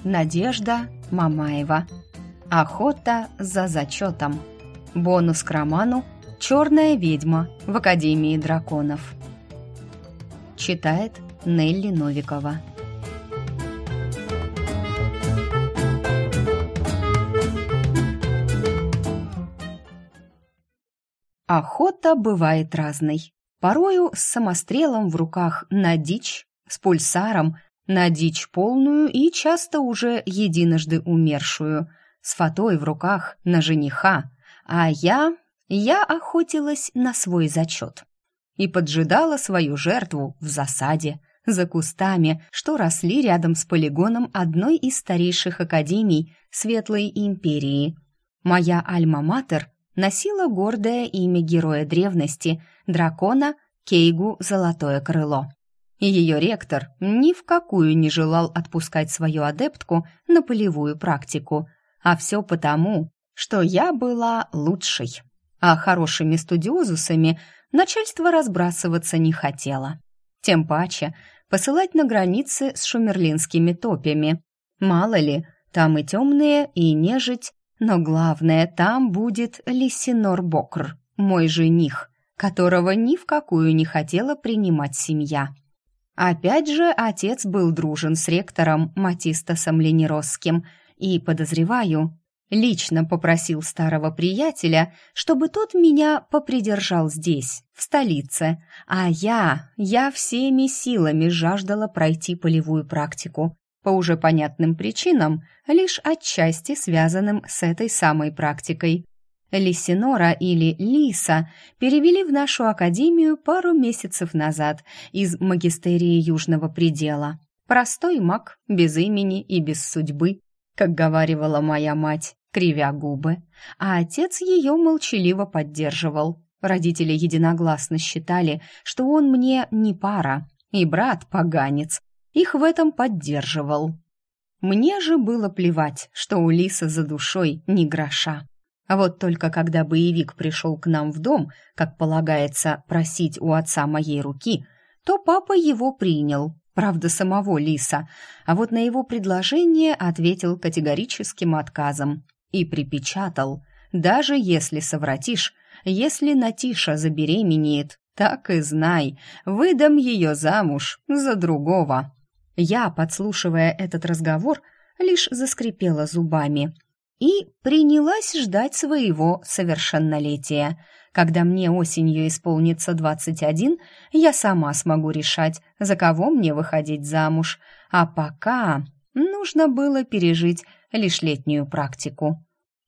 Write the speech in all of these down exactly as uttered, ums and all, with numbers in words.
Надежда Мамаева. Охота за зачетом. Бонус к роману «Черная ведьма» в Академии драконов. Читает Нелли Новикова. Охота бывает разной. Порою с самострелом в руках на дичь, с пульсаром на дичь полную и часто уже единожды умершую, с фатой в руках на жениха, а я, я охотилась на свой зачет и поджидала свою жертву в засаде, за кустами, что росли рядом с полигоном одной из старейших академий Светлой Империи. Моя альма-матер носила гордое имя героя древности, дракона Кейгу Золотое Крыло. И ее ректор ни в какую не желал отпускать свою адептку на полевую практику. А все потому, что я была лучшей. А хорошими студиозусами начальство разбрасываться не хотело. Тем паче посылать на границы с шумерлинскими топями. Мало ли, там и темные, и нежить, но главное, там будет Лисинор Бокр, мой жених, которого ни в какую не хотела принимать семья. Опять же, отец был дружен с ректором Матистосом Лениросским и, подозреваю, лично попросил старого приятеля, чтобы тот меня попридержал здесь, в столице, а я, я всеми силами жаждала пройти полевую практику, по уже понятным причинам, лишь отчасти связанным с этой самой практикой. Лисинора или Лиса перевели в нашу академию пару месяцев назад из магистерии Южного предела. Простой маг, без имени и без судьбы, как говаривала моя мать, кривя губы, а отец ее молчаливо поддерживал. Родители единогласно считали, что он мне не пара, и брат поганец их в этом поддерживал. Мне же было плевать, что у Лисы за душой ни гроша. А вот только когда боевик пришел к нам в дом, как полагается, просить у отца моей руки, то папа его принял, правда, самого Лиса, а вот на его предложение ответил категорическим отказом и припечатал: «Даже если совратишь, если Натиша забеременеет, так и знай, выдам ее замуж за другого». Я, подслушивая этот разговор, лишь заскрипела зубами и принялась ждать своего совершеннолетия. Когда мне осенью исполнится двадцать один, я сама смогу решать, за кого мне выходить замуж, а пока нужно было пережить лишь летнюю практику.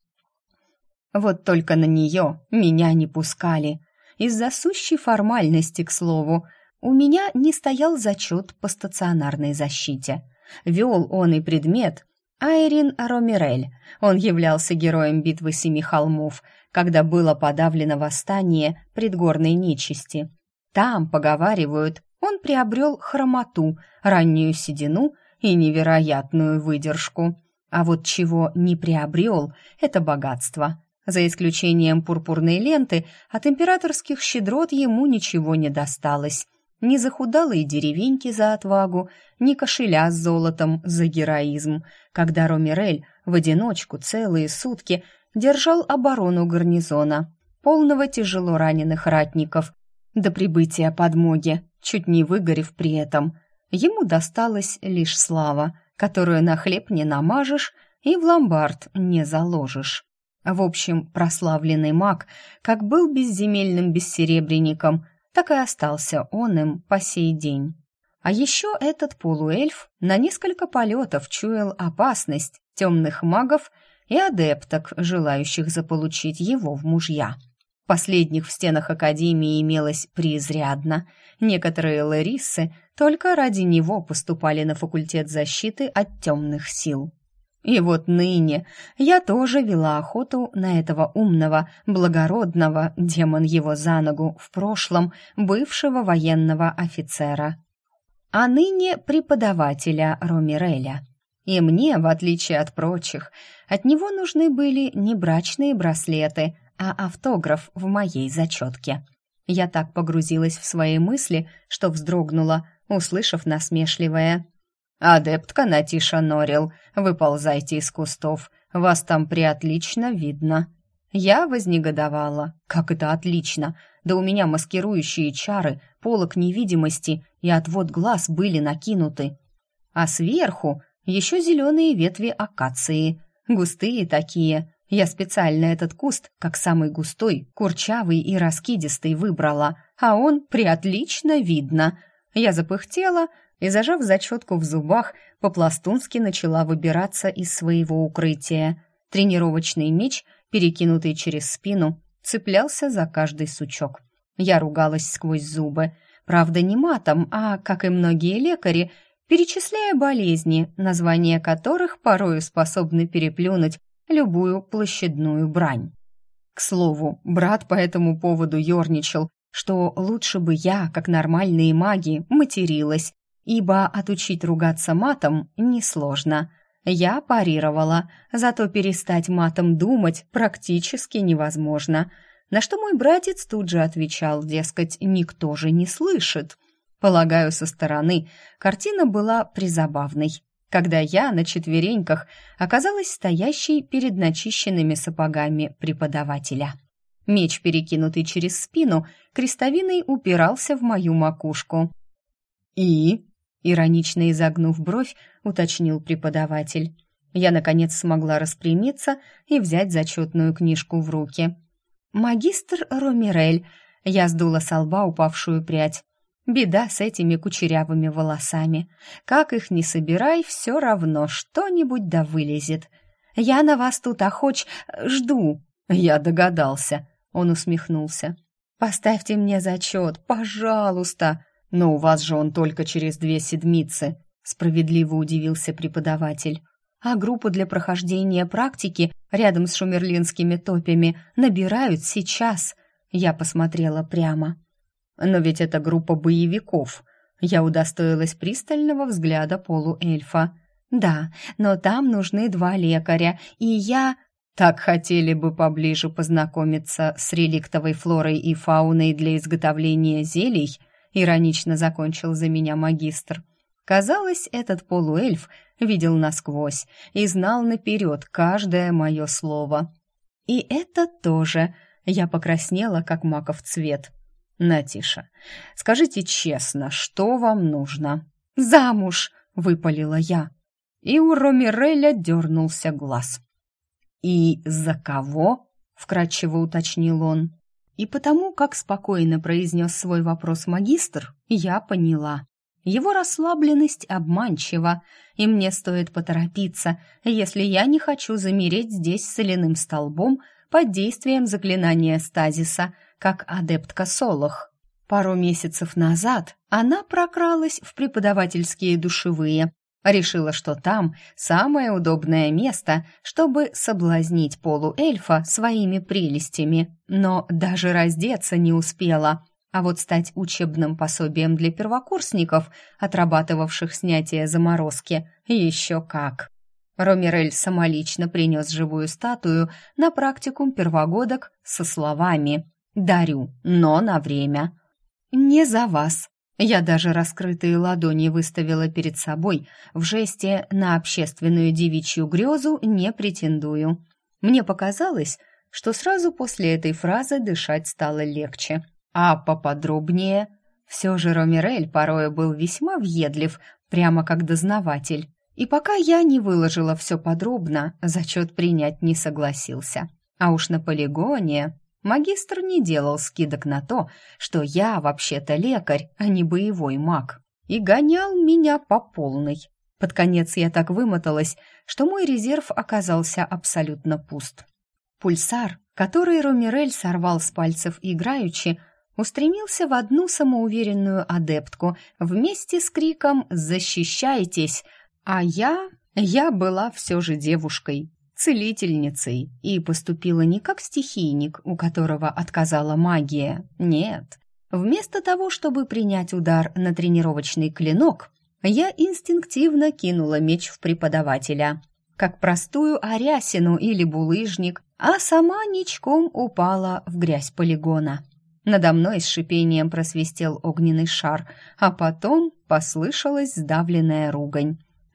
Вот только на нее меня не пускали. Из-за сущей формальности, к слову, у меня не стоял зачет по стационарной защите. Вел он и предмет Айрин Ромирель. Он являлся героем битвы Семи холмов, когда было подавлено восстание предгорной нечисти. Там, поговаривают, он приобрел хромоту, раннюю седину и невероятную выдержку. А вот чего не приобрел — это богатство. За исключением пурпурной ленты, от императорских щедрот ему ничего не досталось. Ни захудалой деревеньки за отвагу, ни кошеля с золотом за героизм, когда Ромирель в одиночку целые сутки держал оборону гарнизона, полного тяжело раненых ратников, до прибытия подмоги, чуть не выгорев при этом. Ему досталась лишь слава, которую на хлеб не намажешь и в ломбард не заложишь. В общем, прославленный маг, как был безземельным бессеребренником, так и остался он им по сей день. А еще этот полуэльф на несколько полетов чуял опасность темных магов и адепток, желающих заполучить его в мужья. Последних в стенах Академии имелось преизрядно. Некоторые лэриссы только ради него поступали на факультет защиты от темных сил. И вот ныне я тоже вела охоту на этого умного, благородного, демон его за ногу, в прошлом бывшего военного офицера, а ныне преподавателя Ромиреля. И мне, в отличие от прочих, от него нужны были не брачные браслеты, а автограф в моей зачетке. Я так погрузилась в свои мысли, что вздрогнула, услышав насмешливое: «Адептка Натиша Норрил, выползайте из кустов, вас там приотлично видно». Я вознегодовала. «Как это отлично! Да у меня маскирующие чары, полог невидимости и отвод глаз были накинуты. А сверху еще зеленые ветви акации, густые такие. Я специально этот куст, как самый густой, курчавый и раскидистый, выбрала, а он приотлично видно». Я запыхтела и, зажав зачетку в зубах, по-пластунски начала выбираться из своего укрытия. Тренировочный меч, перекинутый через спину, цеплялся за каждый сучок. Я ругалась сквозь зубы, правда не матом, а, как и многие лекари, перечисляя болезни, названия которых порою способны переплюнуть любую площадную брань. К слову, брат по этому поводу ерничал, что лучше бы я, как нормальные маги, материлась, ибо отучить ругаться матом несложно. Я парировала, зато перестать матом думать практически невозможно, на что мой братец тут же отвечал, дескать, никто же не слышит. Полагаю, со стороны картина была призабавной, когда я на четвереньках оказалась стоящей перед начищенными сапогами преподавателя. Меч, перекинутый через спину, крестовиной упирался в мою макушку. «И?» — иронично изогнув бровь, уточнил преподаватель. Я, наконец, смогла распрямиться и взять зачетную книжку в руки. «Магистр Ромирель», — я сдула со лба упавшую прядь. Беда с этими кучерявыми волосами. Как их ни собирай, все равно что-нибудь да вылезет. Я на вас тут охоч... жду». «Я догадался», — он усмехнулся. «Поставьте мне зачет, пожалуйста». «Но у вас же он только через две седмицы», — справедливо удивился преподаватель. «А группу для прохождения практики рядом с шумерлинскими топями набирают сейчас». Я посмотрела прямо. «Но ведь это группа боевиков». Я удостоилась пристального взгляда полуэльфа. «Да, но там нужны два лекаря, и я...» «Так хотели бы поближе познакомиться с реликтовой флорой и фауной для изготовления зелий», иронично закончил за меня магистр. Казалось, этот полуэльф видел насквозь и знал наперед каждое мое слово. «И это тоже...» Я покраснела, как маков цвет. «Натиша, скажите честно, что вам нужно?» «Замуж!» — выпалила я. И у Ромиреля дернулся глаз. «И за кого?» — вкратчиво уточнил он. И потому, как спокойно произнес свой вопрос магистр, я поняла. Его расслабленность обманчива, и мне стоит поторопиться, если я не хочу замереть здесь соляным столбом под действием заклинания стазиса, как адептка Солох. Пару месяцев назад она прокралась в преподавательские душевые, решила, что там самое удобное место, чтобы соблазнить полуэльфа своими прелестями, но даже раздеться не успела, а вот стать учебным пособием для первокурсников, отрабатывавших снятие заморозки, еще как. Ромирель самолично принес живую статую на практикум первогодок со словами «Дарю, но на время». «Не за вас». Я даже раскрытые ладони выставила перед собой в жесте «на общественную девичью грезу не претендую». Мне показалось, что сразу после этой фразы дышать стало легче. А поподробнее? Все же Ромирель порой был весьма въедлив, прямо как дознаватель. И пока я не выложила все подробно, зачет принять не согласился. А уж на полигоне... Магистр не делал скидок на то, что я вообще-то лекарь, а не боевой маг, и гонял меня по полной. Под конец я так вымоталась, что мой резерв оказался абсолютно пуст. Пульсар, который Ромирель сорвал с пальцев играючи, устремился в одну самоуверенную адептку вместе с криком «Защищайтесь!», а я... я была все же девушкой, целительницей, и поступила не как стихийник, у которого отказала магия. Нет. Вместо того, чтобы принять удар на тренировочный клинок, я инстинктивно кинула меч в преподавателя, как простую арясину или булыжник, а сама ничком упала в грязь полигона. Надо мной с шипением просвистел огненный шар, а потом послышалась сдавленная ругань.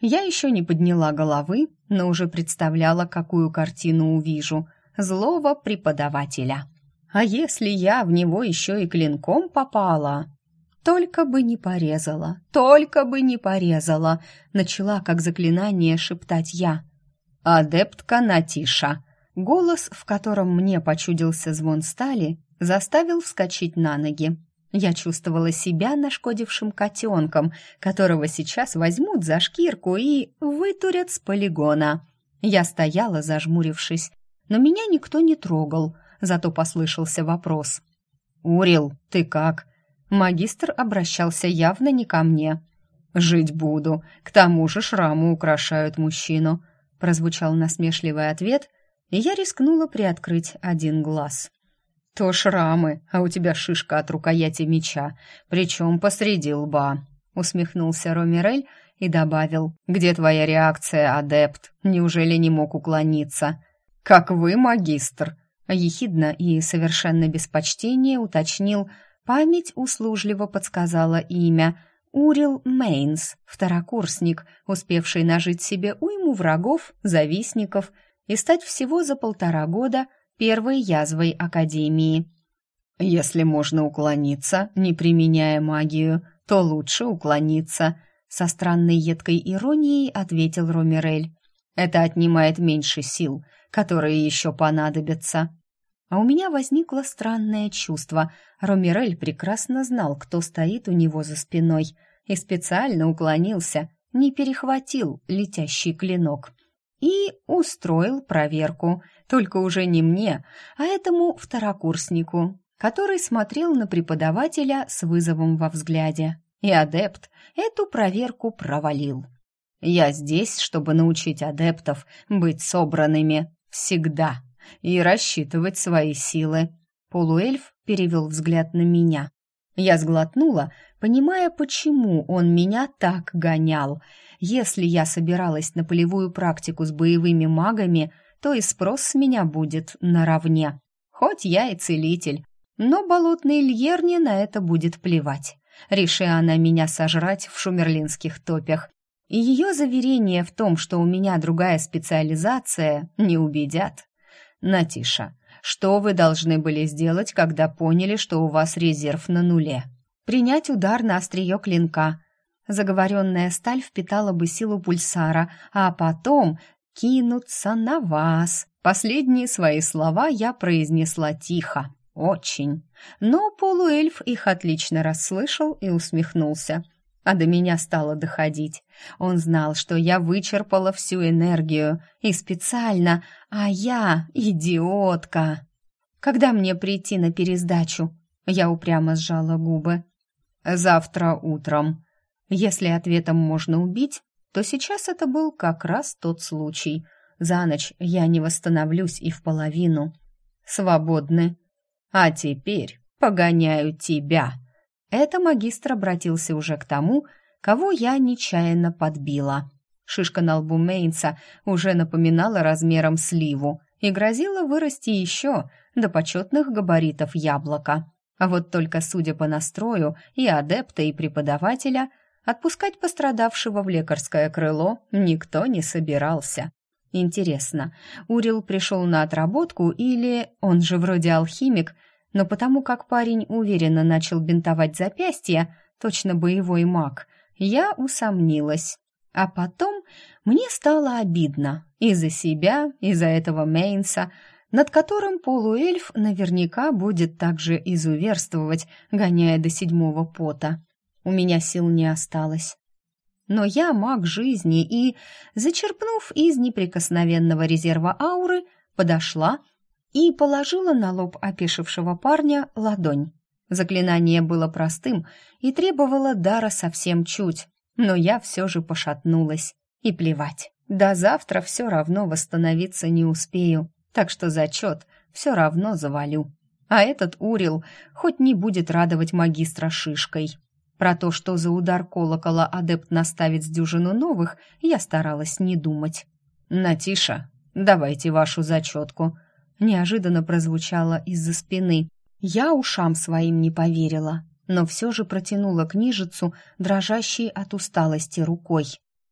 Я еще не подняла головы, но уже представляла, какую картину увижу. Злого преподавателя. А если я в него еще и клинком попала? Только бы не порезала, только бы не порезала, начала как заклинание шептать я. Адептка Натиша. Голос, в котором мне почудился звон стали, заставил вскочить на ноги. Я чувствовала себя нашкодившим котенком, которого сейчас возьмут за шкирку и вытурят с полигона. Я стояла, зажмурившись, но меня никто не трогал, зато послышался вопрос. «Урил, ты как?» Магистр обращался явно не ко мне. «Жить буду, к тому же шрамы украшают мужчину», прозвучал насмешливый ответ, и я рискнула приоткрыть один глаз. «То шрамы, а у тебя шишка от рукояти меча, причем посреди лба», усмехнулся Ромирель и добавил: «Где твоя реакция, адепт? Неужели не мог уклониться?» «Как вы, магистр!» Ехидно и совершенно без почтения уточнил. Память услужливо подсказала имя. Урил Мейнс, второкурсник, успевший нажить себе уйму врагов, завистников и стать всего за полтора года первой язвой Академии. «Если можно уклониться, не применяя магию, то лучше уклониться», со странной едкой иронией ответил Ромирель. «Это отнимает меньше сил, которые еще понадобятся». А у меня возникло странное чувство. Ромирель прекрасно знал, кто стоит у него за спиной, и специально уклонился, не перехватил летящий клинок. И устроил проверку, только уже не мне, а этому второкурснику, который смотрел на преподавателя с вызовом во взгляде. И адепт эту проверку провалил. «Я здесь, чтобы научить адептов быть собранными всегда и рассчитывать свои силы». Полуэльф перевел взгляд на меня. Я сглотнула, понимая, почему он меня так гонял. Если я собиралась на полевую практику с боевыми магами, то и спрос с меня будет наравне. Хоть я и целитель, но болотной Льерне на это будет плевать. Реши она меня сожрать в шумерлинских топях. И ее заверения в том, что у меня другая специализация, не убедят. «Натиша, что вы должны были сделать, когда поняли, что у вас резерв на нуле?» «Принять удар на острие клинка». Заговоренная сталь впитала бы силу пульсара, а потом кинуться на вас. Последние свои слова я произнесла тихо, очень. Но полуэльф их отлично расслышал и усмехнулся. А до меня стало доходить. Он знал, что я вычерпала всю энергию, и специально, а я идиотка. «Когда мне прийти на пересдачу?» Я упрямо сжала губы. «Завтра утром». Если ответом можно убить, то сейчас это был как раз тот случай. За ночь я не восстановлюсь и в половину. «Свободны. А теперь погоняю тебя». Это магистр обратился уже к тому, кого я нечаянно подбила. Шишка на лбу Мейнса уже напоминала размером сливу и грозила вырасти еще до почетных габаритов яблока. А вот только, судя по настрою и адепта, и преподавателя, отпускать пострадавшего в лекарское крыло никто не собирался. Интересно, Урил пришел на отработку или он же вроде алхимик, но потому как парень уверенно начал бинтовать запястье, точно боевой маг, я усомнилась. А потом мне стало обидно и за себя, и за этого Мейнса, над которым полуэльф наверняка будет также изуверствовать, гоняя до седьмого пота. У меня сил не осталось. Но я маг жизни и, зачерпнув из неприкосновенного резерва ауры, подошла и положила на лоб опешившего парня ладонь. Заклинание было простым и требовало дара совсем чуть, но я все же пошатнулась. И плевать, до завтра все равно восстановиться не успею, так что зачет все равно завалю. А этот Урил хоть не будет радовать магистра шишкой. Про то, что за удар колокола адепт наставит с дюжину новых, я старалась не думать. «Натиша, давайте вашу зачетку», неожиданно прозвучало из-за спины. Я ушам своим не поверила, но все же протянула книжицу, дрожащей от усталости рукой.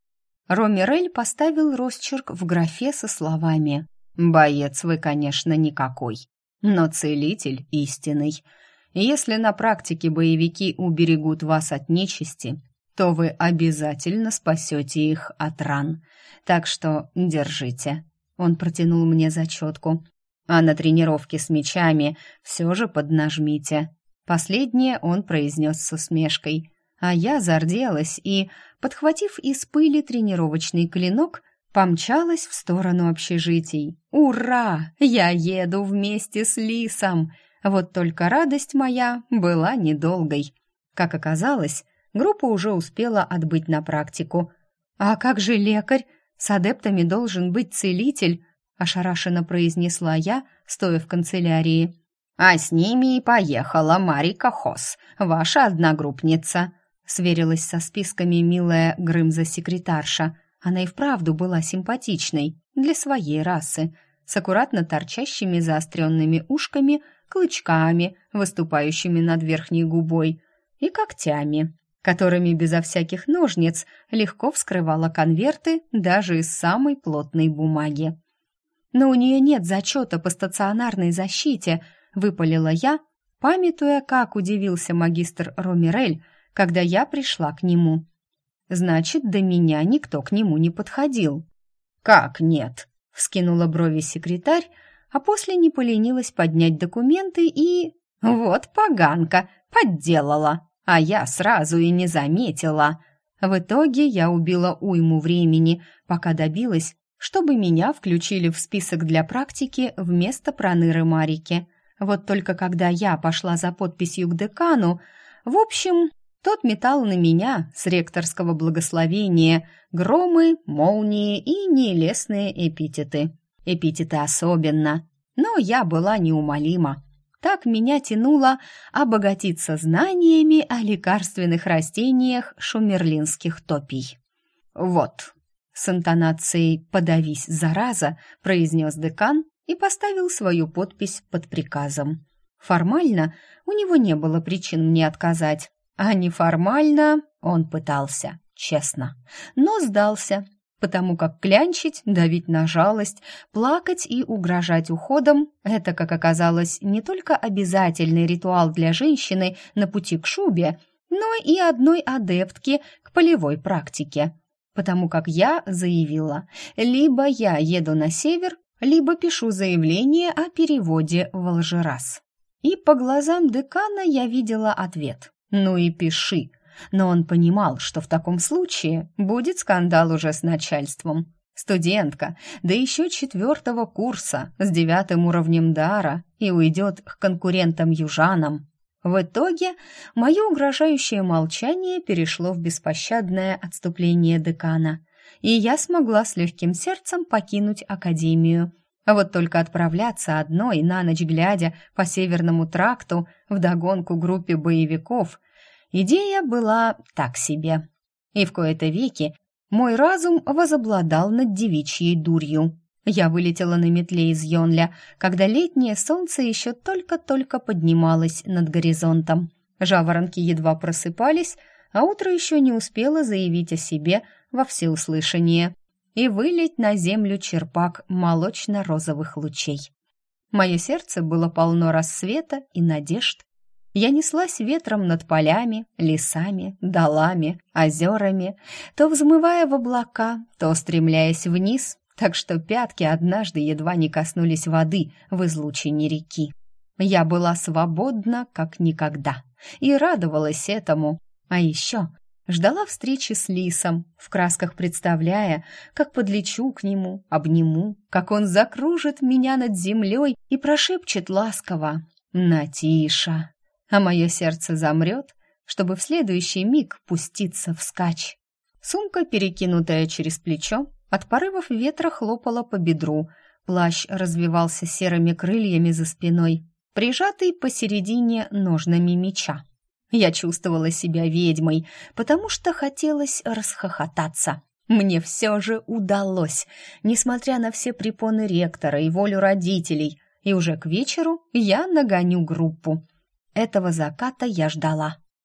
Ромерель поставил росчерк в графе со словами: «Боец вы, конечно, никакой, но целитель истинный. Если на практике боевики уберегут вас от нечисти, то вы обязательно спасете их от ран. Так что держите». Он протянул мне зачетку. «А на тренировке с мечами все же поднажмите». Последнее он произнес с усмешкой, а я зарделась и, подхватив из пыли тренировочный клинок, помчалась в сторону общежитий. «Ура! Я еду вместе с Лисом!» Вот только радость моя была недолгой. Как оказалось, группа уже успела отбыть на практику. «А как же лекарь? С адептами должен быть целитель», — ошарашенно произнесла я, стоя в канцелярии. «А с ними и поехала Марика Хос, ваша одногруппница», — сверилась со списками милая Грымза-секретарша. Она и вправду была симпатичной для своей расы, с аккуратно торчащими заостренными ушками, клычками, выступающими над верхней губой, и когтями, которыми безо всяких ножниц легко вскрывала конверты даже из самой плотной бумаги. «Но у нее нет зачета по стационарной защите», — выпалила я, памятуя, как удивился магистр Ромерель, когда я пришла к нему. «Значит, до меня никто к нему не подходил». «Как нет?» — вскинула брови секретарь, а после не поленилась поднять документы и... «Вот поганка, подделала, а я сразу и не заметила». В итоге я убила уйму времени, пока добилась, чтобы меня включили в список для практики вместо Проныры Марики. Вот только когда я пошла за подписью к декану, в общем, тот метал на меня с ректорского благословения громы, молнии и нелестные эпитеты. Эпитеты особенно. Но я была неумолима. Так меня тянуло обогатиться знаниями о лекарственных растениях шумерлинских топий. «Вот», — с интонацией «подавись, зараза», произнес декан и поставил свою подпись под приказом. Формально у него не было причин мне отказать, а неформально он пытался, честно, но сдался, потому как клянчить, давить на жалость, плакать и угрожать уходом — это, как оказалось, не только обязательный ритуал для женщины на пути к шубе, но и одной адептки к полевой практике. Потому как я заявила, либо я еду на север, либо пишу заявление о переводе в Алжирас. И по глазам декана я видела ответ: «Ну и пиши». Но он понимал, что в таком случае будет скандал уже с начальством. Студентка, да еще четвертого курса, с девятым уровнем дара, и уйдет к конкурентам-южанам. В итоге мое угрожающее молчание перешло в беспощадное отступление декана, и я смогла с легким сердцем покинуть академию. А вот только отправляться одной на ночь глядя по Северному тракту вдогонку группе боевиков — идея была так себе. И в кои-то веки мой разум возобладал над девичьей дурью. Я вылетела на метле из Йонля, когда летнее солнце еще только-только поднималось над горизонтом. Жаворонки едва просыпались, а утро еще не успело заявить о себе во всеуслышание и вылить на землю черпак молочно-розовых лучей. Мое сердце было полно рассвета и надежд. Я неслась ветром над полями, лесами, долами, озерами, то взмывая в облака, то стремляясь вниз, так что пятки однажды едва не коснулись воды в излучине реки. Я была свободна, как никогда, и радовалась этому, а еще ждала встречи с Лисом, в красках представляя, как подлечу к нему, обниму, как он закружит меня над землей и прошепчет ласково «Натиша», а мое сердце замрет, чтобы в следующий миг пуститься вскачь. Сумка, перекинутая через плечо, от порывов ветра хлопала по бедру, плащ развивался серыми крыльями за спиной, прижатый посередине ножнами меча. Я чувствовала себя ведьмой, потому что хотелось расхохотаться. Мне все же удалось, несмотря на все препоны ректора и волю родителей, и уже к вечеру я нагоню группу. Этого заката я ждала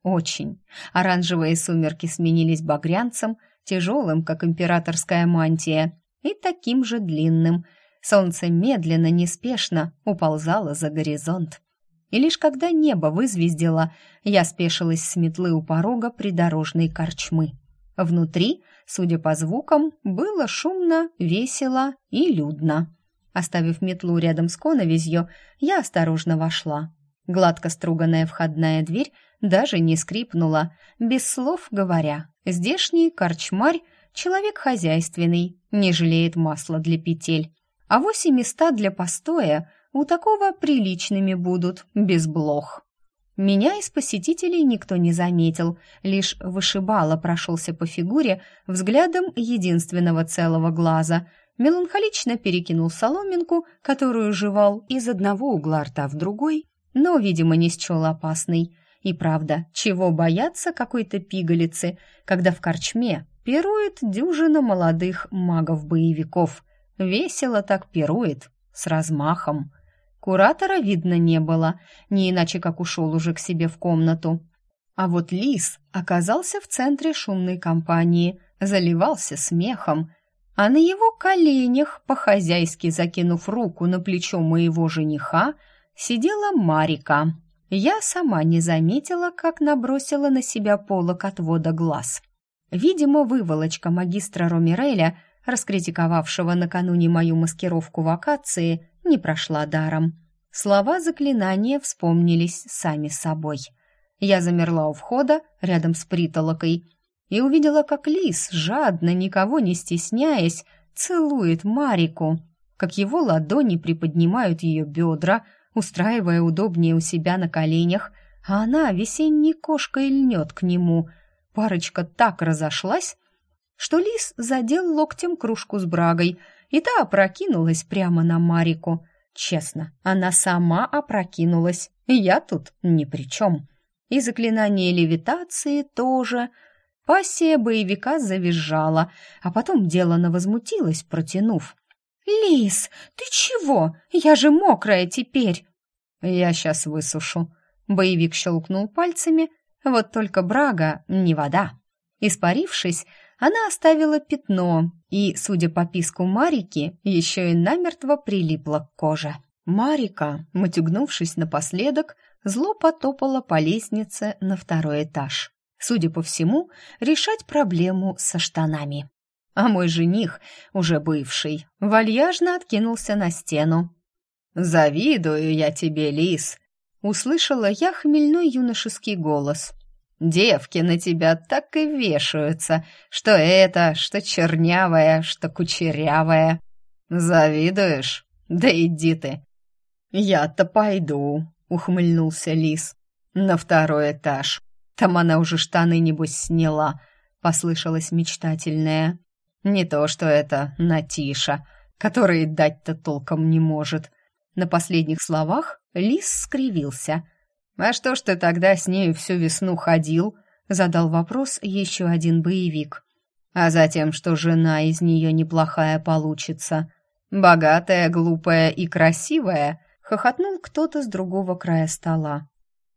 очень. Оранжевые сумерки сменились багрянцем, тяжелым, как императорская мантия, и таким же длинным. Солнце медленно, неспешно уползало за горизонт. И лишь когда небо вызвездило, я спешилась с метлы у порога придорожной корчмы. Внутри, судя по звукам, было шумно, весело и людно. Оставив метлу рядом с коновизью, я осторожно вошла. Гладко струганная входная дверь даже не скрипнула, без слов говоря. Здешний корчмарь — человек хозяйственный, не жалеет масла для петель. А вось и места для постоя у такого приличными будут, без блох. Меня из посетителей никто не заметил, лишь вышибало прошелся по фигуре взглядом единственного целого глаза, меланхолично перекинул соломинку, которую жевал из одного угла рта в другой, но, видимо, не счел опасной. И правда, чего бояться какой-то пигалицы, когда в корчме пирует дюжина молодых магов-боевиков. Весело так пирует, с размахом. Куратора видно не было, не иначе как ушел уже к себе в комнату. А вот лис оказался в центре шумной компании, заливался смехом, а на его коленях, по-хозяйски закинув руку на плечо моего жениха, сидела Марика. Я сама не заметила, как набросила на себя полог отвода глаз. Видимо, выволочка магистра Ромиреля, раскритиковавшего накануне мою маскировку в акации, не прошла даром. Слова заклинания вспомнились сами собой. Я замерла у входа, рядом с притолокой, и увидела, как лис, жадно, никого не стесняясь, целует Марику, как его ладони приподнимают ее бедра, устраивая удобнее у себя на коленях, а она весенней кошкой льнет к нему. Парочка так разошлась, что лис задел локтем кружку с брагой, и та опрокинулась прямо на Марику. Честно, она сама опрокинулась, я тут ни при чем. И заклинание левитации тоже. Пассия боевика завизжала, а потом делано возмутилась, протянув: «Лис, ты чего? Я же мокрая теперь!» «Я сейчас высушу». Боевик щелкнул пальцами, вот только брага не вода. Испарившись, она оставила пятно и, судя по писку Марики, еще и намертво прилипла к коже. Марика, матюгнувшись напоследок, зло потопала по лестнице на второй этаж. Судя по всему, решать проблему со штанами. А мой жених, уже бывший, вальяжно откинулся на стену. «Завидую я тебе, лис!» — услышала я хмельной юношеский голос. «Девки на тебя так и вешаются, что это, что чернявая, что кучерявая. Завидуешь? Да иди ты!» «Я-то пойду», — ухмыльнулся лис. «На второй этаж. Там она уже штаны, небось, сняла», — послышалось мечтательное. «Не то что это Натиша, которой дать-то толком не может». На последних словах лис скривился. «А что ж ты тогда с нею всю весну ходил?» — задал вопрос еще один боевик. «А затем, что жена из нее неплохая получится. Богатая, глупая и красивая», — хохотнул кто-то с другого края стола.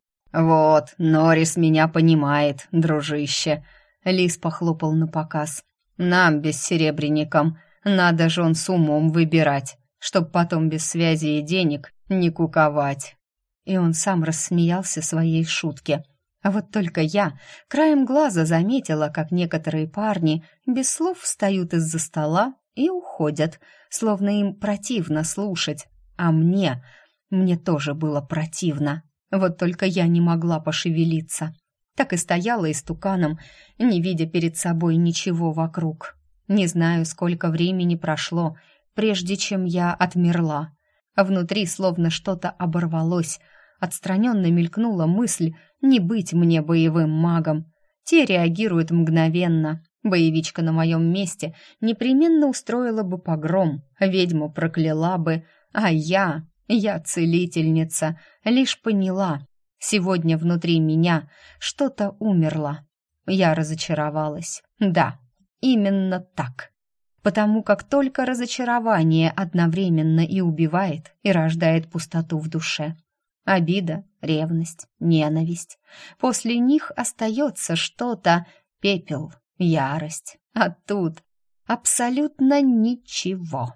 «Вот, Норрис меня понимает, дружище», — лис похлопал напоказ. «Нам, бессеребренникам, надо жен с умом выбирать, чтоб потом без связи и денег не куковать». И он сам рассмеялся своей шутке. А вот только я краем глаза заметила, как некоторые парни без слов встают из-за стола и уходят, словно им противно слушать. А мне, мне тоже было противно. Вот только я не могла пошевелиться. Так и стояла истуканом, не видя перед собой ничего вокруг. Не знаю, сколько времени прошло, прежде чем я отмерла. А внутри словно что-то оборвалось. Отстраненно мелькнула мысль не быть мне боевым магом. Те реагируют мгновенно. Боевичка на моем месте непременно устроила бы погром, ведьму прокляла бы, а я, я целительница, лишь поняла, сегодня внутри меня что-то умерло. Я разочаровалась. Да, именно так. Потому как только разочарование одновременно и убивает, и рождает пустоту в душе. Обида, ревность, ненависть. После них остается что-то, пепел, ярость. А тут абсолютно ничего.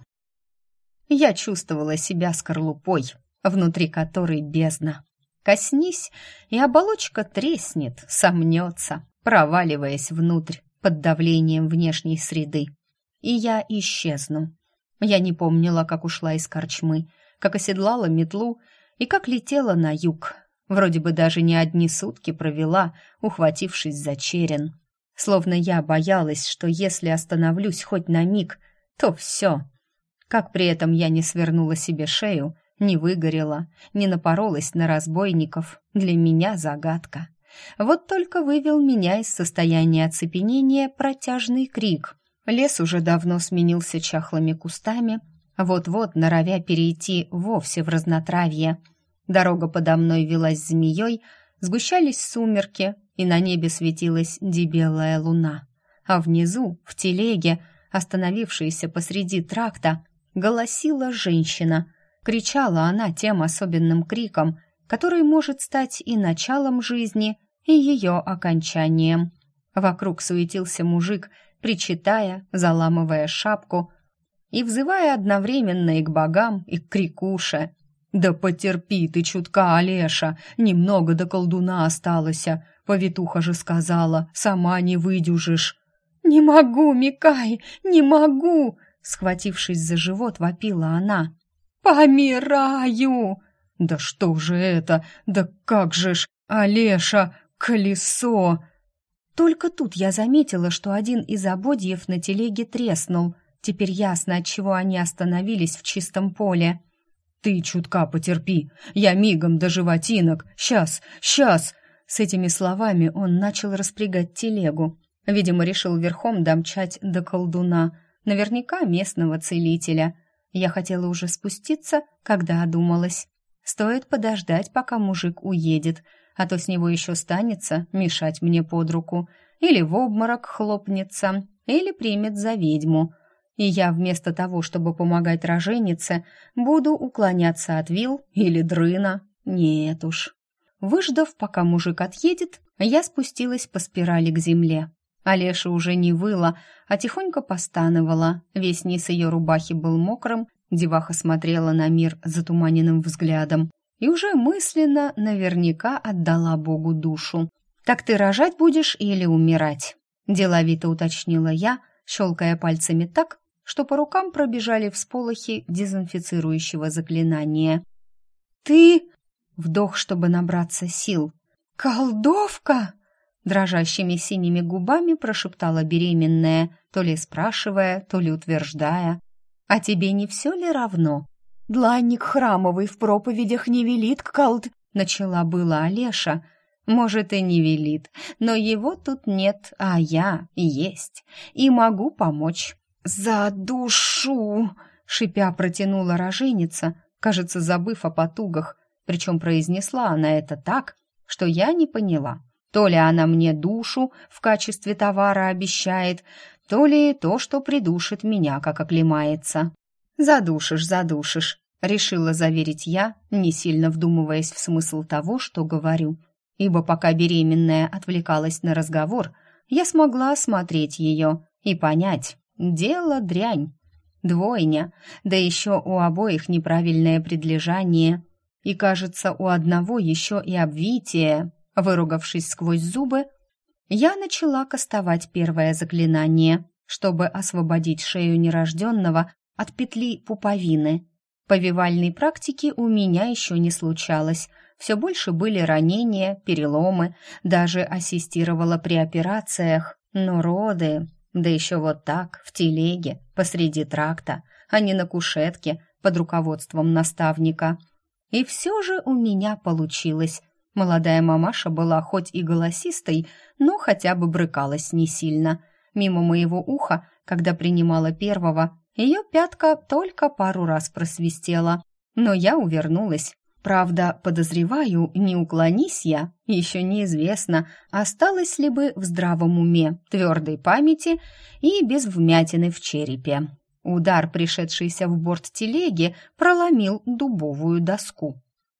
Я чувствовала себя скорлупой, внутри которой бездна. Коснись, и оболочка треснет, сомнется, проваливаясь внутрь под давлением внешней среды. И я исчезну. Я не помнила, как ушла из корчмы, как оседлала метлу и как летела на юг. Вроде бы даже не одни сутки провела, ухватившись за черен. Словно я боялась, что если остановлюсь хоть на миг, то все. Как при этом я не свернула себе шею, не выгорела, не напоролась на разбойников, для меня загадка. Вот только вывел меня из состояния оцепенения протяжный крик. Лес уже давно сменился чахлыми кустами, вот-вот норовя перейти вовсе в разнотравье. Дорога подо мной велась змеей, сгущались сумерки, и на небе светилась дебелая луна. А внизу, в телеге, остановившейся посреди тракта, голосила женщина. Кричала она тем особенным криком, который может стать и началом жизни, и ее окончанием. Вокруг суетился мужик, причитая, заламывая шапку и взывая одновременно и к богам, и к крикуше. «Да потерпи ты чутка, Олеша, немного до колдуна осталось, повитуха же сказала, сама не выдюжишь». «Не могу, Микай, не могу!» Схватившись за живот, вопила она. «Помираю!» «Да что же это? Да как же ж, Олеша, колесо!» Только тут я заметила, что один из ободьев на телеге треснул. Теперь ясно, отчего они остановились в чистом поле. «Ты чутка потерпи, я мигом до животинок, сейчас, сейчас!» С этими словами он начал распрягать телегу. Видимо, решил верхом домчать до колдуна, наверняка местного целителя. Я хотела уже спуститься, когда одумалась. Стоит подождать, пока мужик уедет, а то с него еще станется мешать мне под руку, или в обморок хлопнется, или примет за ведьму. И я вместо того, чтобы помогать роженице, буду уклоняться от вил или дрына. Нет уж. Выждав, пока мужик отъедет, я спустилась по спирали к земле. Олеша уже не выла, а тихонько постанывала. Весь низ ее рубахи был мокрым, деваха смотрела на мир затуманенным взглядом и уже мысленно наверняка отдала Богу душу. «Так ты рожать будешь или умирать?» – деловито уточнила я, щелкая пальцами так, что по рукам пробежали всполохи дезинфицирующего заклинания. «Ты...» – вдох, чтобы набраться сил. «Колдовка!» Дрожащими синими губами прошептала беременная, то ли спрашивая, то ли утверждая. «А тебе не все ли равно?» «Дланник храмовый в проповедях не велит к колд...» Начала была Олеша. «Может, и не велит, но его тут нет, а я есть, и могу помочь». «За душу!» — шипя протянула роженица, кажется, забыв о потугах, причем произнесла она это так, что я не поняла. То ли она мне душу в качестве товара обещает, то ли то, что придушит меня, как оклемается. «Задушишь, задушишь», — решила заверить я, не сильно вдумываясь в смысл того, что говорю. Ибо пока беременная отвлекалась на разговор, я смогла осмотреть ее и понять — дело дрянь. Двойня, да еще у обоих неправильное предлежание, и, кажется, у одного еще и обвитие. Выругавшись сквозь зубы, я начала кастовать первое заклинание, чтобы освободить шею нерожденного от петли пуповины. Повивальной практики у меня еще не случалось. Все больше были ранения, переломы, даже ассистировала при операциях. Но роды, да еще вот так, в телеге, посреди тракта, а не на кушетке под руководством наставника. И все же у меня получилось. Молодая мамаша была хоть и голосистой, но хотя бы брыкалась не сильно. Мимо моего уха, когда принимала первого, ее пятка только пару раз просвистела. Но я увернулась. Правда, подозреваю, не уклонись я, еще неизвестно, осталось ли бы в здравом уме, твердой памяти и без вмятины в черепе. Удар, пришедшийся в борт телеги, проломил дубовую доску.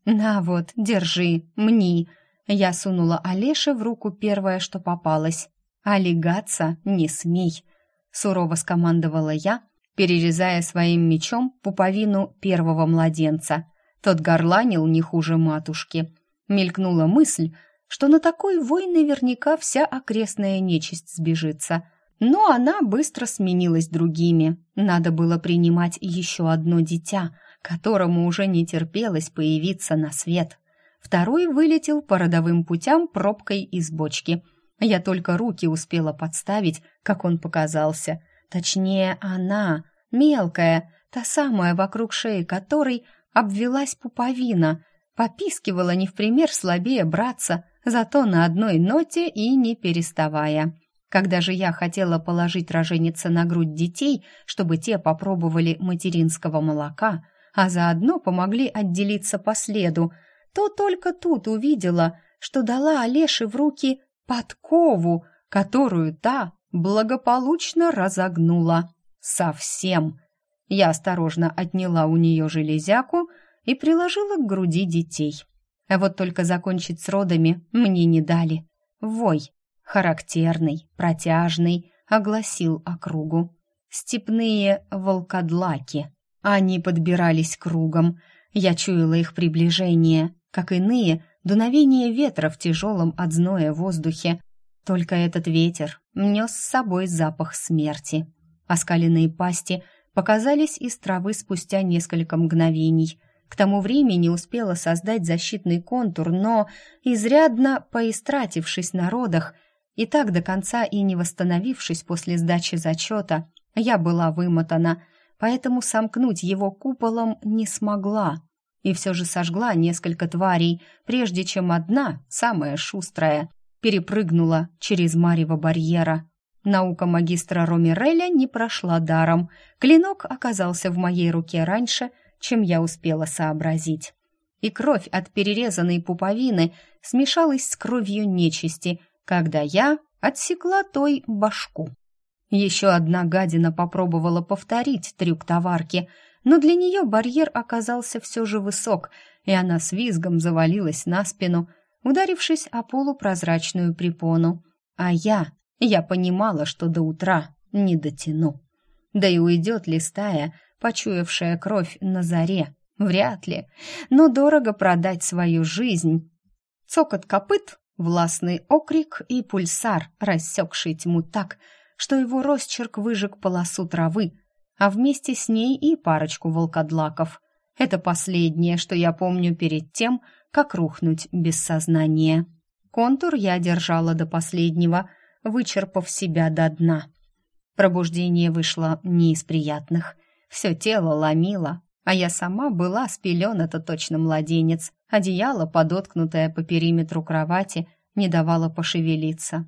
«На вот, держи, мни!» Я сунула Олеше в руку первое, что попалось. «А легаться не смей!» Сурово скомандовала я, перерезая своим мечом пуповину первого младенца. Тот горланил не хуже матушки. Мелькнула мысль, что на такой вой наверняка вся окрестная нечисть сбежится. Но она быстро сменилась другими. Надо было принимать еще одно дитя, которому уже не терпелось появиться на свет. Второй вылетел по родовым путям пробкой из бочки. Я только руки успела подставить, как он показался. Точнее, она, мелкая, та самая, вокруг шеи которой обвелась пуповина, попискивала не в пример слабее братца, зато на одной ноте и не переставая. Когда же я хотела положить роженице на грудь детей, чтобы те попробовали материнского молока, а заодно помогли отделиться по следу, то только тут увидела, что дала Олеше в руки подкову, которую та благополучно разогнула. Совсем. Я осторожно отняла у нее железяку и приложила к груди детей. А вот только закончить с родами мне не дали. Вой, характерный, протяжный, огласил округу. Степные волкодлаки. Они подбирались кругом. Я чуяла их приближение, как иные дуновение ветра в тяжелом от зноя воздухе. Только этот ветер нес с собой запах смерти. Оскаленные пасти показались из травы спустя несколько мгновений. К тому времени успела создать защитный контур, но, изрядно поистратившись на родах, и так до конца и не восстановившись после сдачи зачета, я была вымотана, поэтому сомкнуть его куполом не смогла. И все же сожгла несколько тварей, прежде чем одна, самая шустрая, перепрыгнула через марево барьера. Наука магистра Ромиреля не прошла даром. Клинок оказался в моей руке раньше, чем я успела сообразить. И кровь от перерезанной пуповины смешалась с кровью нечисти, когда я отсекла той башку. Еще одна гадина попробовала повторить трюк товарки, но для нее барьер оказался все же высок, и она с визгом завалилась на спину, ударившись о полупрозрачную препону. А я, я понимала, что до утра не дотяну. Да и уйдет ли стая, почуявшая кровь на заре? Вряд ли, но дорого продать свою жизнь. Цокот копыт, властный окрик и пульсар, рассекший тьму так, что его росчерк выжег полосу травы, а вместе с ней и парочку волкодлаков. Это последнее, что я помню перед тем, как рухнуть без сознания. Контур я держала до последнего, вычерпав себя до дна. Пробуждение вышло не из приятных. Все тело ломило, а я сама была спелена-то точно младенец. Одеяло, подоткнутое по периметру кровати, не давало пошевелиться.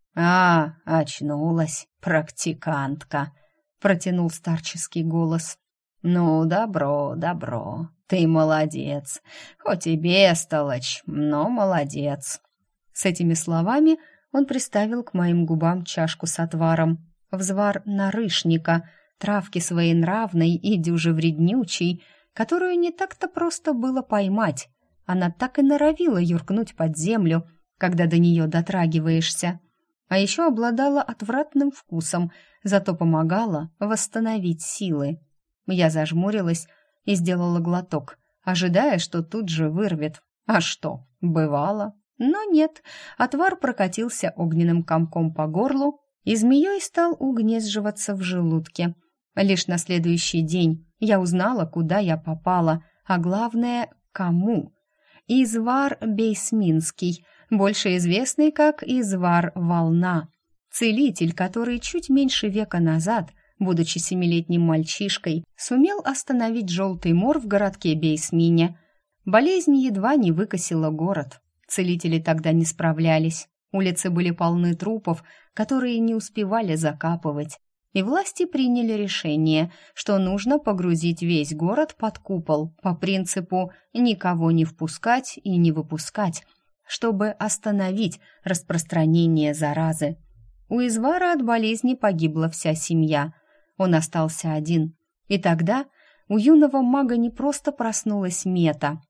«А, очнулась, практикантка», — протянул старческий голос. «Ну, добро, добро, ты молодец, хоть и бестолочь, но молодец». С этими словами он приставил к моим губам чашку с отваром. Взвар нарышника, травки своенравной и дюже вреднючей, которую не так-то просто было поймать. Она так и норовила юркнуть под землю, когда до нее дотрагиваешься. А еще обладала отвратным вкусом, зато помогала восстановить силы. Я зажмурилась и сделала глоток, ожидая, что тут же вырвет. А что, бывало? Но нет, отвар прокатился огненным комком по горлу и змеей стал угнездживаться в желудке. Лишь на следующий день я узнала, куда я попала, а главное, кому. Извар Бейсминский, больше известный как Извар Волна, целитель, который чуть меньше века назад, будучи семилетним мальчишкой, сумел остановить желтый мор в городке Бейсмине. Болезнь едва не выкосила город. Целители тогда не справлялись. Улицы были полны трупов, которые не успевали закапывать. И власти приняли решение, что нужно погрузить весь город под купол по принципу «никого не впускать и не выпускать», чтобы остановить распространение заразы. У Извара от болезни погибла вся семья. Он остался один. И тогда у юного мага не просто проснулась мета,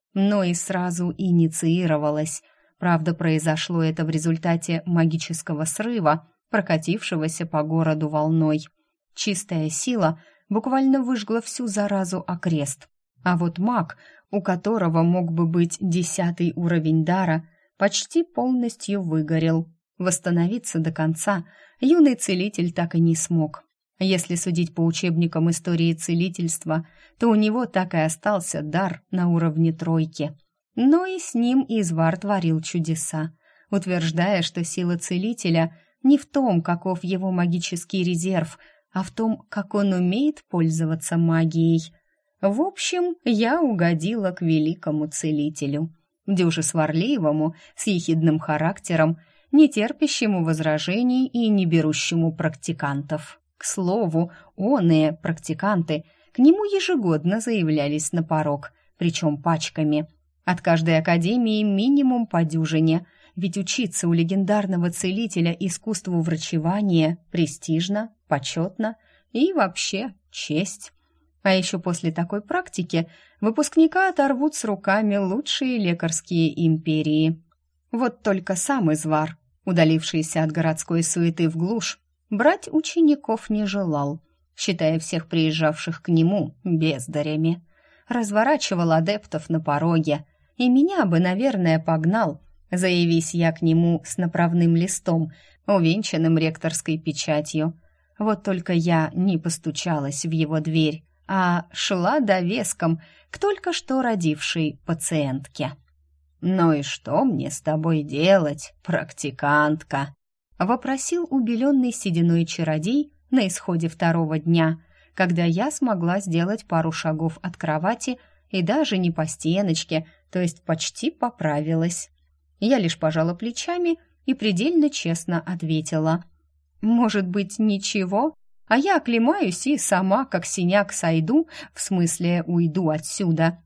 но и сразу инициировалась. Правда, произошло это в результате магического срыва, прокатившегося по городу волной. Чистая сила буквально выжгла всю заразу окрест. А вот маг, у которого мог бы быть десятый уровень дара, почти полностью выгорел. Восстановиться до конца юный целитель так и не смог. Если судить по учебникам истории целительства, то у него так и остался дар на уровне тройки. Но и с ним Извар творил чудеса, утверждая, что сила целителя не в том, каков его магический резерв, а в том, как он умеет пользоваться магией. В общем, я угодила к великому целителю, дюже сварливому, с ехидным характером, не терпящему возражений и не берущему практикантов. К слову, оные практиканты к нему ежегодно заявлялись на порог, причем пачками. От каждой академии минимум по дюжине, ведь учиться у легендарного целителя искусству врачевания престижно, почетно и вообще честь. А еще после такой практики выпускника оторвут с руками лучшие лекарские империи. Вот только сам Извар, удалившийся от городской суеты в глушь, брать учеников не желал, считая всех приезжавших к нему бездарями. Разворачивал адептов на пороге, и меня бы, наверное, погнал, заявись я к нему с направным листом, увенчанным ректорской печатью. Вот только я не постучалась в его дверь, а шла довеском к только что родившей пациентке. «Ну и что мне с тобой делать, практикантка?» — вопросил убеленный сединой чародей на исходе второго дня, когда я смогла сделать пару шагов от кровати и даже не по стеночке, то есть почти поправилась. Я лишь пожала плечами и предельно честно ответила: «Может быть, ничего? А я оклемаюсь и сама, как синяк, сойду, в смысле уйду отсюда».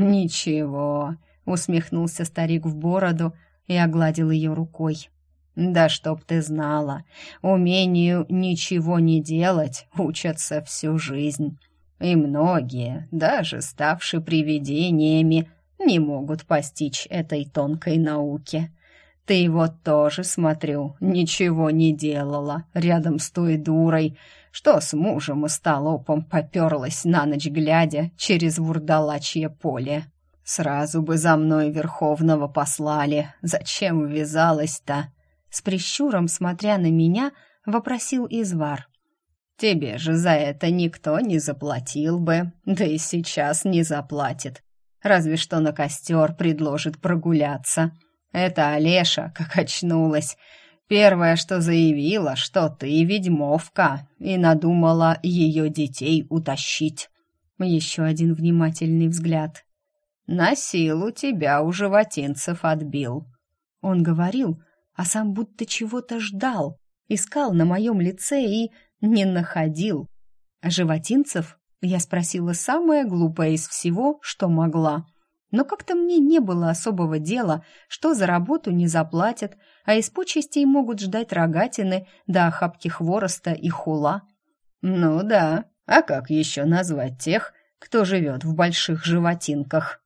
«Ничего», — усмехнулся старик в бороду и огладил ее рукой. «Да чтоб ты знала, умению ничего не делать учатся всю жизнь. И многие, даже ставшие привидениями, не могут постичь этой тонкой науки. Ты вот тоже, смотрю, ничего не делала рядом с той дурой, что с мужем и столопом поперлась на ночь глядя через вурдалачье поле. Сразу бы за мной верховного послали, зачем ввязалась-то?» С прищуром, смотря на меня, вопросил Извар. «Тебе же за это никто не заплатил бы, да и сейчас не заплатит. Разве что на костер предложит прогуляться. Это Олеша, как очнулась, первое, что заявила, что ты ведьмовка, и надумала ее детей утащить». Еще один внимательный взгляд. «На силу тебя у животинцев отбил». Он говорил, а сам будто чего-то ждал, искал на моем лице и не находил. «Животинцев?» — я спросила самое глупое из всего, что могла. Но как-то мне не было особого дела, что за работу не заплатят, а из почестей могут ждать рогатины да охапки хвороста и хула. «Ну да, а как еще назвать тех, кто живет в больших животинках?»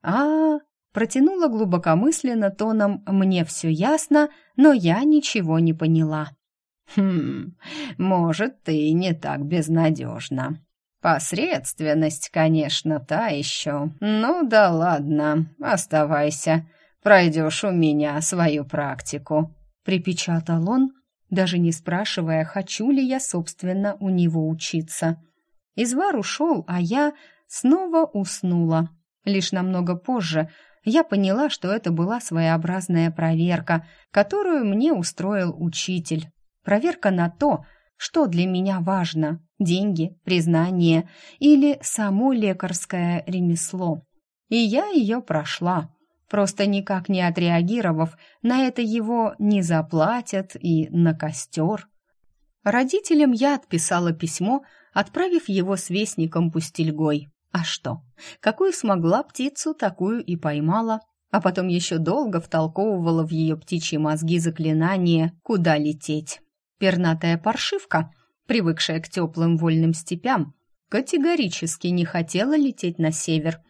а протянула глубокомысленно тоном «мне все ясно, но я ничего не поняла». «Хм, может, ты не так безнадежна. Посредственность, конечно, та еще. Ну да ладно, оставайся, пройдешь у меня свою практику», — припечатал он, даже не спрашивая, хочу ли я, собственно, у него учиться. Извар ушел, а я снова уснула. Лишь намного позже я поняла, что это была своеобразная проверка, которую мне устроил учитель. Проверка на то, что для меня важно – деньги, признание или само лекарское ремесло. И я ее прошла, просто никак не отреагировав на это его «не заплатят» и «на костер». Родителям я отписала письмо, отправив его с вестником Пустельгой. А что? Какую смогла птицу, такую и поймала. А потом еще долго втолковывала в ее птичьи мозги заклинание «Куда лететь?». Пернатая паршивка, привыкшая к теплым вольным степям, категорически не хотела лететь на север.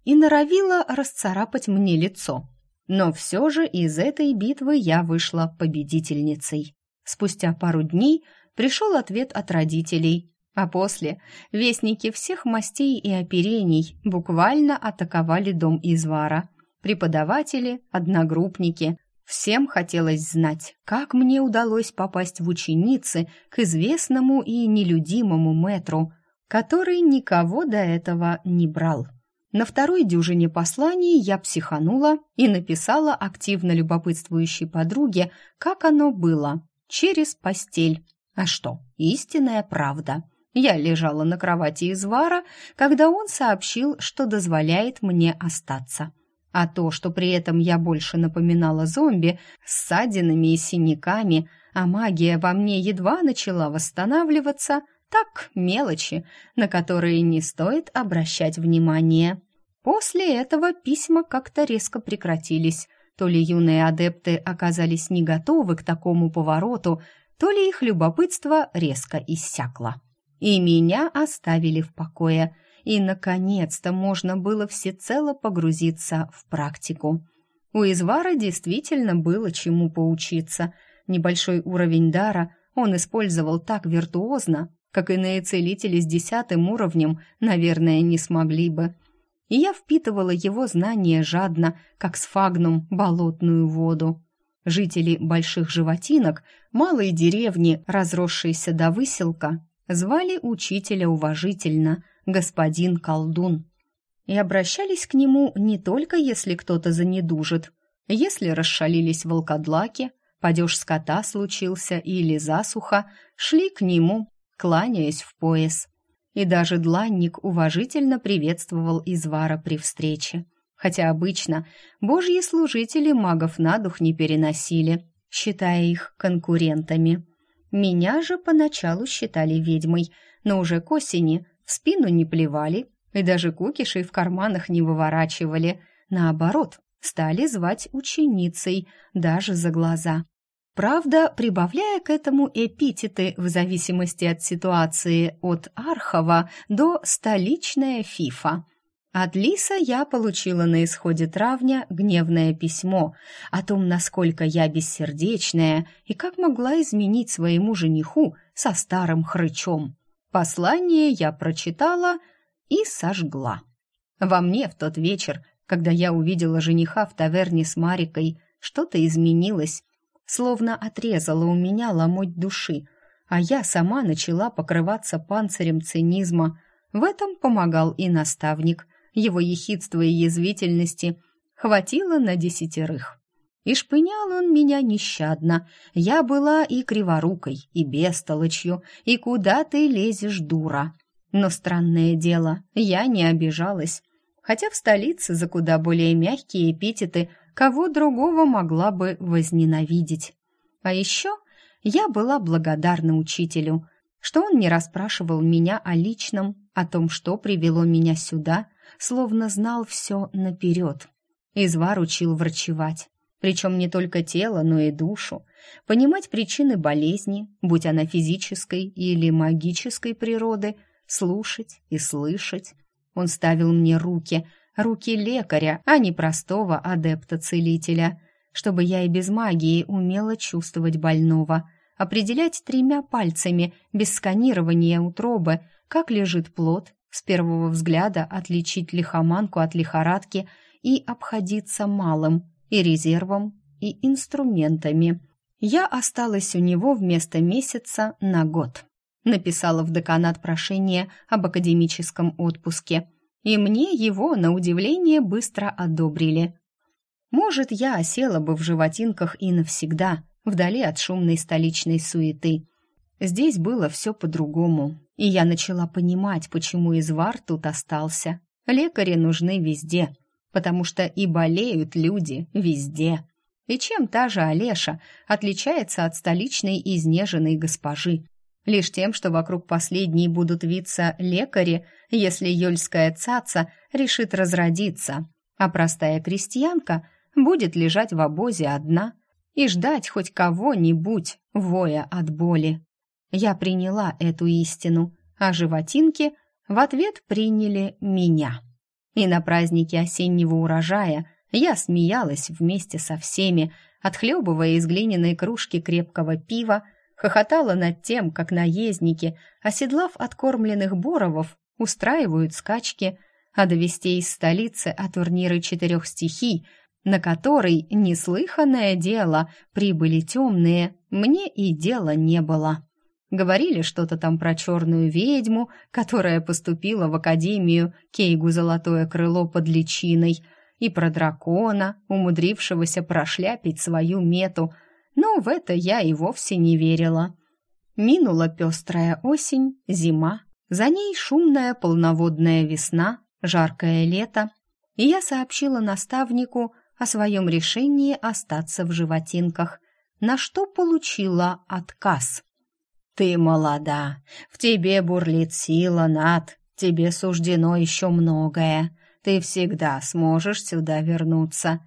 и норовила расцарапать мне лицо. Но все же из этой битвы я вышла победительницей. Спустя пару дней пришел ответ от родителей, а после вестники всех мастей и оперений буквально атаковали дом Извара. Преподаватели, одногруппники. Всем хотелось знать, как мне удалось попасть в ученицы к известному и нелюдимому мэтру, который никого до этого не брал. На второй дюжине посланий я психанула и написала активно любопытствующей подруге, как оно было, через постель. А что, истинная правда. Я лежала на кровати Извара, когда он сообщил, что дозволяет мне остаться. А то, что при этом я больше напоминала зомби с ссадинами и синяками, а магия во мне едва начала восстанавливаться, так, мелочи, на которые не стоит обращать внимание. После этого письма как-то резко прекратились. То ли юные адепты оказались не готовы к такому повороту, то ли их любопытство резко иссякло. И меня оставили в покое, и, наконец-то, можно было всецело погрузиться в практику. У Извара действительно было чему поучиться. Небольшой уровень дара он использовал так виртуозно, как иные целители с десятым уровнем, наверное, не смогли бы. И я впитывала его знания жадно, как сфагнум болотную воду. Жители больших животинок, малой деревни, разросшейся до выселка, звали учителя уважительно господин колдун и обращались к нему не только если кто-то занедужит, если расшалились волкодлаки, падеж скота случился или засуха, шли к нему, кланяясь в пояс. И даже дланник уважительно приветствовал Извара при встрече. Хотя обычно божьи служители магов на дух не переносили, считая их конкурентами. Меня же поначалу считали ведьмой, но уже к осени в спину не плевали и даже кукишей в карманах не выворачивали. Наоборот, стали звать ученицей, даже за глаза. Правда, прибавляя к этому эпитеты в зависимости от ситуации от Архова до «столичная фифа». От Лиса я получила на исходе травня гневное письмо о том, насколько я бессердечная и как могла изменить своему жениху со старым хрычом. Послание я прочитала и сожгла. Во мне в тот вечер, когда я увидела жениха в таверне с Марикой, что-то изменилось, словно отрезало у меня ломоть души, а я сама начала покрываться панцирем цинизма. В этом помогал и наставник. Его ехидства и язвительности хватило на десятерых. И шпынял он меня нещадно. Я была и криворукой, и бестолочью, и куда ты лезешь, дура. Но странное дело, я не обижалась. Хотя в столице за куда более мягкие эпитеты кого другого могла бы возненавидеть. А еще я была благодарна учителю, что он не расспрашивал меня о личном, о том, что привело меня сюда, словно знал все наперед. Извар учил врачевать, причем не только тело, но и душу, понимать причины болезни, будь она физической или магической природы, слушать и слышать. Он ставил мне руки, руки лекаря, а не простого адепта-целителя, чтобы я и без магии умела чувствовать больного, определять тремя пальцами, без сканирования утробы, как лежит плод, с первого взгляда отличить лихоманку от лихорадки и обходиться малым, и резервом, и инструментами. Я осталась у него вместо месяца на год. Написала в деканат прошение об академическом отпуске, и мне его, на удивление, быстро одобрили. Может, я осела бы в животинках и навсегда, вдали от шумной столичной суеты. Здесь было все по-другому, и я начала понимать, почему Извар тут остался. Лекари нужны везде, потому что и болеют люди везде. И чем та же Олеша отличается от столичной изнеженной госпожи? Лишь тем, что вокруг последней будут виться лекари, если ёльская цаца решит разродиться, а простая крестьянка будет лежать в обозе одна и ждать хоть кого-нибудь, воя от боли. Я приняла эту истину, а животинки в ответ приняли меня. И на празднике осеннего урожая я смеялась вместе со всеми, отхлебывая из глиняной кружки крепкого пива, хохотала над тем, как наездники, оседлав откормленных боровов, устраивают скачки, а до вестей из столицы о турнире четырех стихий, на который, неслыханное дело, прибыли темные, мне и дела не было. Говорили что-то там про черную ведьму, которая поступила в академию Кейгу Золотое Крыло под личиной, и про дракона, умудрившегося прошляпить свою мету, но в это я и вовсе не верила. Минула пестрая осень, зима, за ней шумная полноводная весна, жаркое лето, и я сообщила наставнику о своем решении остаться в животинках, на что получила отказ. «Ты молода, в тебе бурлит сила, Над, тебе суждено еще многое. Ты всегда сможешь сюда вернуться,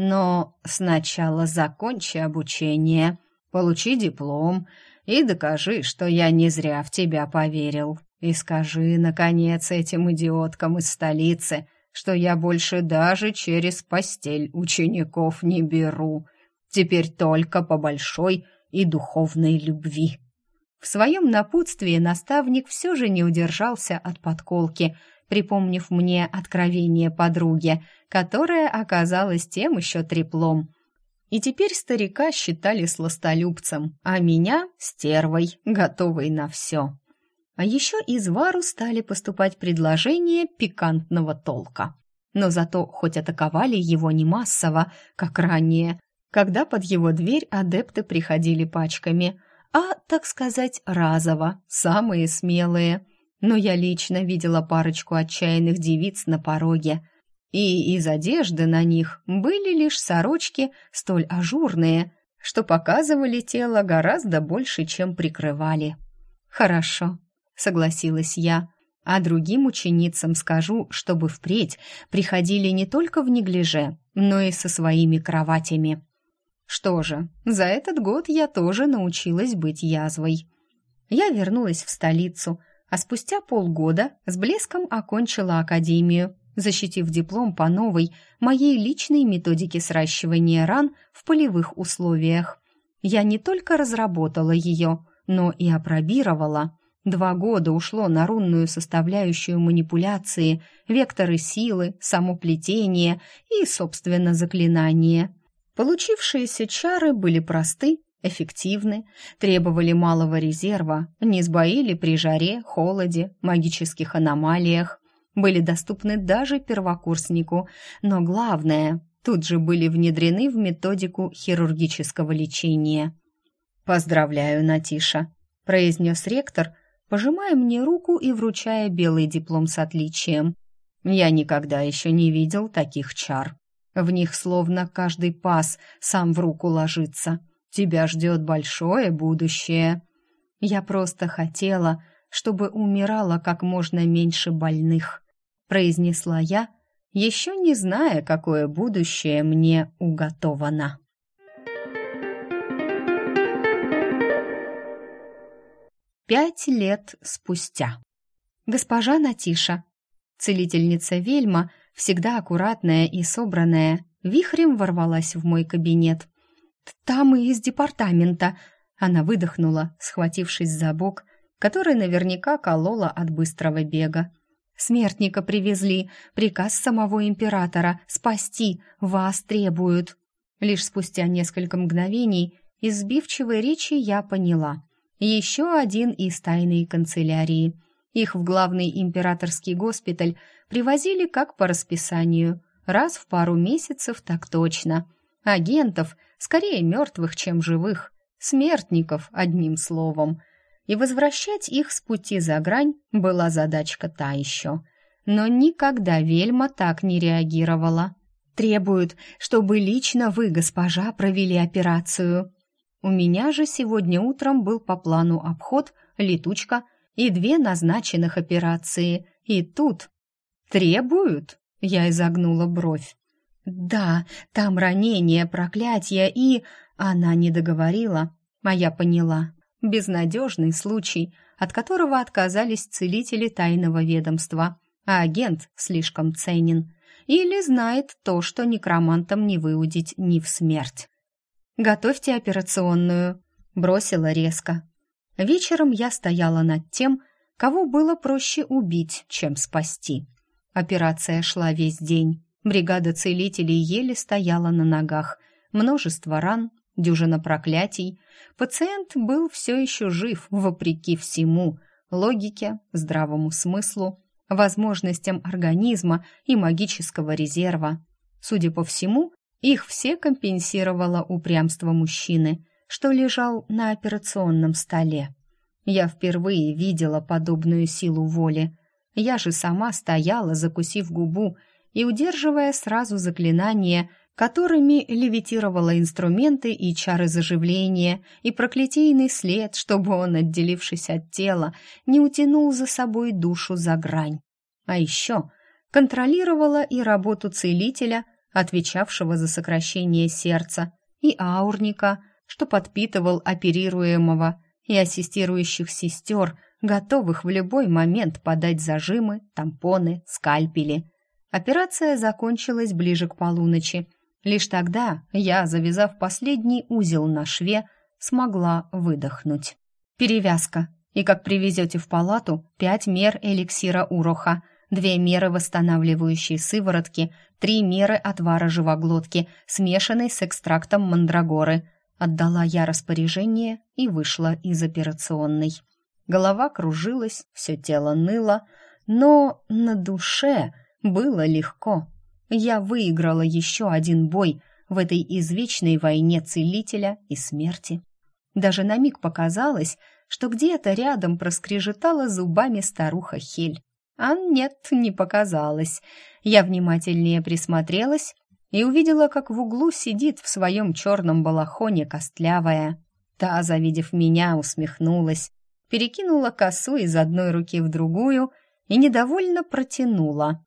но сначала закончи обучение, получи диплом и докажи, что я не зря в тебя поверил. И скажи, наконец, этим идиоткам из столицы, что я больше даже через постель учеников не беру. Теперь только по большой и духовной любви». В своем напутствии наставник все же не удержался от подколки, припомнив мне откровение подруги, которая оказалась тем еще треплом. И теперь старика считали сластолюбцем, а меня — стервой, готовой на все. А еще из Вару стали поступать предложения пикантного толка. Но зато хоть атаковали его не массово, как ранее, когда под его дверь адепты приходили пачками, а, так сказать, разово, самые смелые. Но я лично видела парочку отчаянных девиц на пороге, и из одежды на них были лишь сорочки столь ажурные, что показывали тело гораздо больше, чем прикрывали. «Хорошо», — согласилась я, «а другим ученицам скажу, чтобы впредь приходили не только в неглиже, но и со своими кроватями». Что же, за этот год я тоже научилась быть язвой. Я вернулась в столицу, а спустя полгода с блеском окончила академию, защитив диплом по новой, моей личной методике сращивания ран в полевых условиях. Я не только разработала ее, но и апробировала. Два года ушло на рунную составляющую манипуляции, векторы силы, само плетение и, собственно, заклинание. Получившиеся чары были просты, эффективны, требовали малого резерва, не сбоили при жаре, холоде, магических аномалиях, были доступны даже первокурснику, но главное, тут же были внедрены в методику хирургического лечения. «Поздравляю, Натиша», — произнес ректор, пожимая мне руку и вручая белый диплом с отличием. «Я никогда еще не видел таких чар. В них словно каждый паз сам в руку ложится. Тебя ждет большое будущее». «Я просто хотела, чтобы умирало как можно меньше больных», — произнесла я, еще не зная, какое будущее мне уготовано. Пять лет спустя. «Госпожа Натиша», целительница Вельма, всегда аккуратная и собранная, вихрем ворвалась в мой кабинет. «Там и из департамента», — она выдохнула, схватившись за бок, который наверняка колола от быстрого бега. «Смертника привезли, приказ самого императора спасти, вас требуют». Лишь спустя несколько мгновений из сбивчивой речи я поняла. Еще один из тайной канцелярии. Их в главный императорский госпиталь привозили как по расписанию, раз в пару месяцев так точно. Агентов, скорее мертвых, чем живых, смертников, одним словом. И возвращать их с пути за грань была задачка та еще. Но никогда Вельма так не реагировала. «Требуют, чтобы лично вы, госпожа, провели операцию». У меня же сегодня утром был по плану обход, летучка и две назначенных операции. И тут... «Требуют?» — я изогнула бровь. «Да, там ранение, проклятие и...» Она не договорила, а я поняла. Безнадежный случай, от которого отказались целители тайного ведомства. а агент слишком ценен. Или знает то, что некромантам не выудить ни в смерть. «Готовьте операционную», — бросила резко. Вечером я стояла над тем, кого было проще убить, чем спасти. Операция шла весь день. Бригада целителей еле стояла на ногах. Множество ран, дюжина проклятий. Пациент был все еще жив, вопреки всему, логике, здравому смыслу, возможностям организма и магического резерва. Судя по всему, их все компенсировало упрямство мужчины, что лежал на операционном столе. Я впервые видела подобную силу воли. Я же сама стояла, закусив губу и удерживая сразу заклинания, которыми левитировала инструменты и чары заживления, и проклятийный след, чтобы он, отделившись от тела, не утянул за собой душу за грань. А еще контролировала и работу целителя, отвечавшего за сокращение сердца, и аурника, что подпитывал оперируемого, и ассистирующих сестер, готовых в любой момент подать зажимы, тампоны, скальпели. Операция закончилась ближе к полуночи. Лишь тогда я, завязав последний узел на шве, смогла выдохнуть. Перевязка. И как привезете в палату, пять мер эликсира уроха, две меры восстанавливающей сыворотки, три меры отвара живоглотки, смешанной с экстрактом мандрагоры. Отдала я распоряжение и вышла из операционной. Голова кружилась, все тело ныло, но на душе было легко. Я выиграла еще один бой в этой извечной войне целителя и смерти. Даже на миг показалось, что где-то рядом проскрежетала зубами старуха Хель. А нет, не показалось. Я внимательнее присмотрелась и увидела, как в углу сидит в своем черном балахоне костлявая. Та, завидев меня, усмехнулась, перекинула косу из одной руки в другую и недовольно протянула.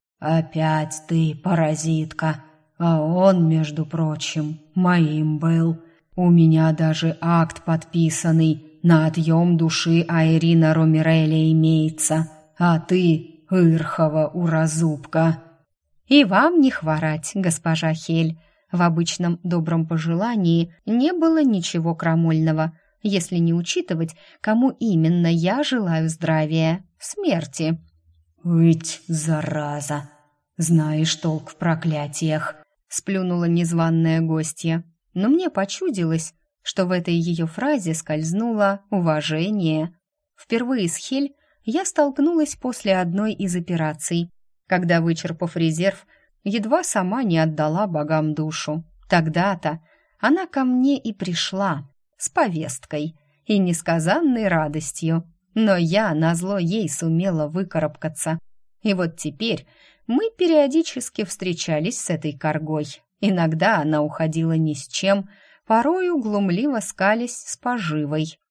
«Опять ты, паразитка, а он, между прочим, моим был. У меня даже акт подписанный на отъем души Айрина Ромиреля имеется, а ты, Ирхова уразубка». «И вам не хворать, госпожа Хель». В обычном добром пожелании не было ничего крамольного, если не учитывать, кому именно я желаю здравия, смерти. «Ыть, зараза! Знаешь толк в проклятиях!» — сплюнула незваная гостья. Но мне почудилось, что в этой ее фразе скользнуло уважение. Впервые с Хель я столкнулась после одной из операций, когда, вычерпав резерв, едва сама не отдала богам душу. Тогда-то она ко мне и пришла с повесткой и несказанной радостью. Но я, назло ей, сумела выкарабкаться. И вот теперь мы периодически встречались с этой коргой. Иногда она уходила ни с чем, порою глумливо скались с поживой.